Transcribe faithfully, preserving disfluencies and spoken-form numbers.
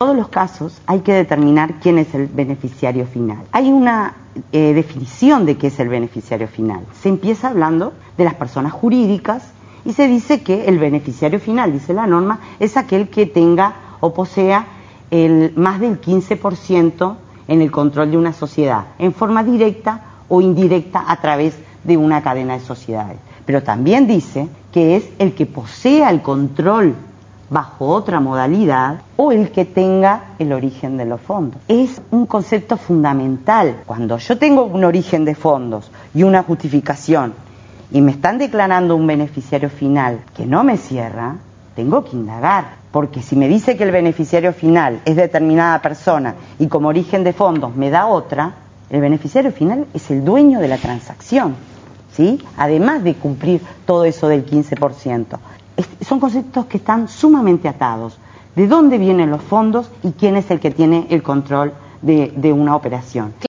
todos los casos hay que determinar quién es el beneficiario final. Hay una eh, definición de qué es el beneficiario final. Se empieza hablando de las personas jurídicas y se dice que el beneficiario final, dice la norma, es aquel que tenga o posea el, más del quince por ciento en el control de una sociedad, en forma directa o indirecta a través de una cadena de sociedades. Pero también dice que es el que posea el control bajo otra modalidad o el que tenga el origen de los fondos. Es un concepto fundamental. Cuando yo tengo un origen de fondos y una justificación y me están declarando un beneficiario final que no me cierra, tengo que indagar, porque si me dice que el beneficiario final es determinada persona y como origen de fondos me da otra, el beneficiario final es el dueño de la transacción, ¿sí? Además de cumplir todo eso del quince por ciento. Es, son conceptos que están sumamente atados. ¿De dónde vienen los fondos y quién es el que tiene el control de, de una operación?